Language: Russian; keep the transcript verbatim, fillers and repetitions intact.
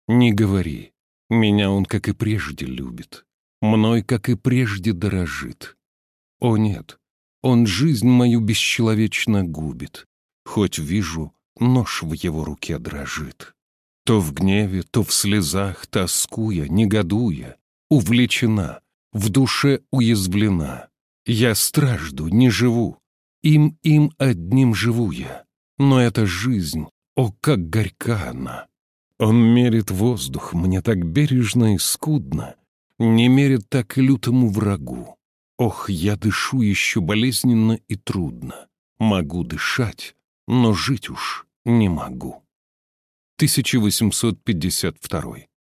Не говори, меня он, как и прежде, любит, мной, как и прежде, дорожит. О нет, он жизнь мою бесчеловечно губит, хоть вижу, нож в его руке дрожит. То в гневе, то в слезах, тоскуя, негодуя, увлечена, в душе уязвлена. Я стражду, не живу, им, им одним живу я. Но эта жизнь, о, как горька она! Он мерит воздух мне так бережно и скудно, не мерит так и лютому врагу. Ох, я дышу еще болезненно и трудно. Могу дышать, но жить уж не могу. тысяча восемьсот пятьдесят второй.